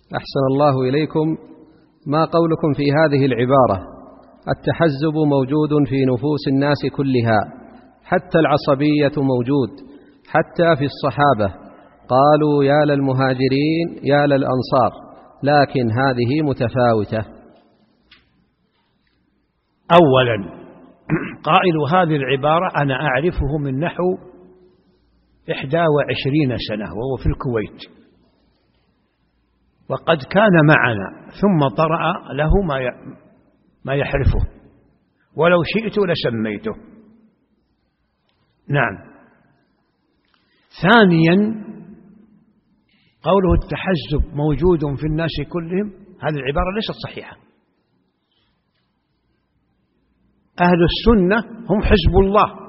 أحسن الله إليكم، ما قولكم في هذه العبارة: التحزب موجود في نفوس الناس كلها، حتى العصبية موجود، حتى في الصحابة قالوا يا للمهاجرين يا للأنصار، لكن هذه متفاوتة. أولا، قائل هذه العبارة أنا أعرفه من نحو 21 سنة وهو في الكويت، وقد كان معنا ثم طرأ له ما يحرفه، ولو شئت لسميته. نعم. ثانيا، قوله التحزب موجود في الناس كلهم، هذه العبارة ليست صحيحة. أهل السنة هم حزب الله،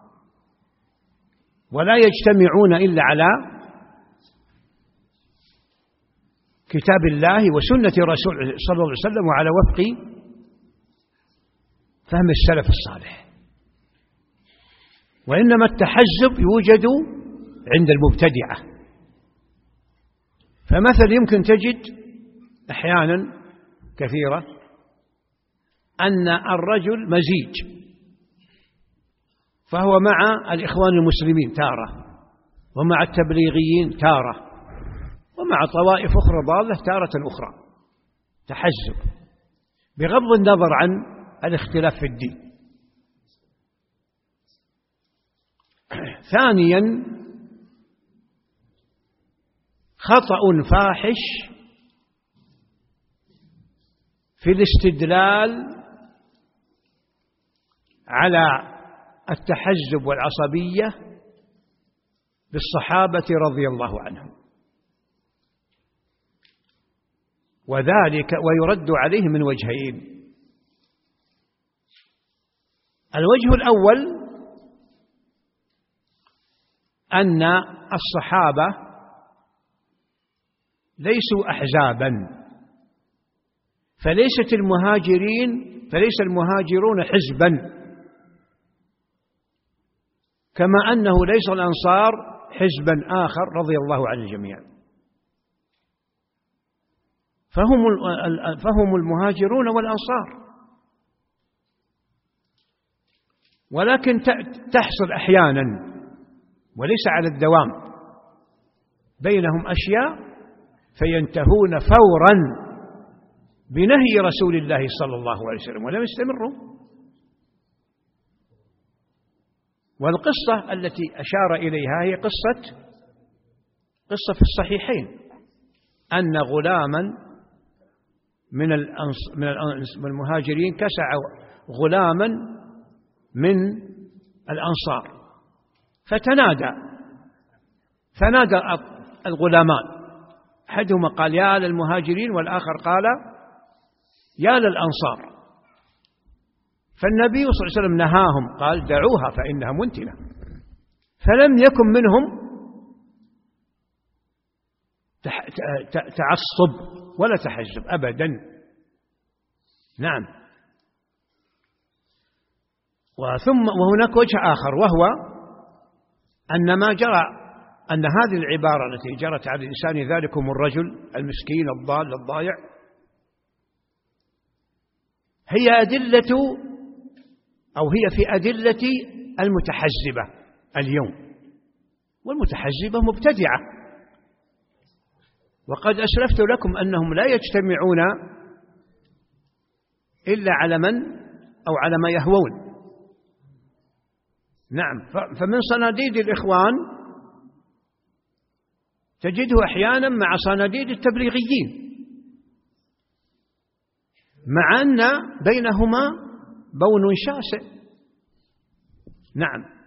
ولا يجتمعون إلا على كتاب الله وسنة رسول صلى الله عليه وسلم وعلى وفق فهم السلف الصالح. وإنما التحزب يوجد عند المبتدعة. فمثل يمكن تجد أحيانا كثيرة أن الرجل مزيج، فهو مع الإخوان المسلمين تارة، ومع التبليغيين تارة، ومع طوائف أخرى ضالة تارة أخرى. تحزب بغض النظر عن الاختلاف في الدين. ثانيا، خطأ فاحش في الاستدلال على التحزب والعصبية بالصحابة رضي الله عنهم، وذلك ويرد عليه من وجهين. الوجه الأول أن الصحابة ليسوا أحزابا، فليس المهاجرون حزبا، كما أنه ليس الأنصار حزبا آخر رضي الله عن الجميع. فهم المهاجرون والأنصار، ولكن تحصل أحيانا وليس على الدوام بينهم أشياء فينتهون فورا بنهي رسول الله صلى الله عليه وسلم ولم يستمروا. والقصة التي أشار إليها هي قصة في الصحيحين، أن غلاما من المهاجرين كسع غلاما من الأنصار، فنادى الغلامان، أحدهما قال يا للمهاجرين والآخر قال يا للأنصار. فالنبي صلى الله عليه وسلم نهاهم، قال دعوها فإنها منتنة. فلم يكن منهم تعصب ولا تحزب أبدا. نعم. وهناك وجه آخر، وهو أن هذه العبارة التي جرت على لسان ذلكم الرجل المسكين الضال الضائع هي في أدلة المتحزبة اليوم، والمتحزبة مبتدعة. وقد أسلفت لكم أنهم لا يجتمعون إلا على من أو على ما يهوون. نعم. فمن صناديد الإخوان تجده أحيانا مع صناديد التبليغيين، مع أن بينهما بون شاسع. نعم.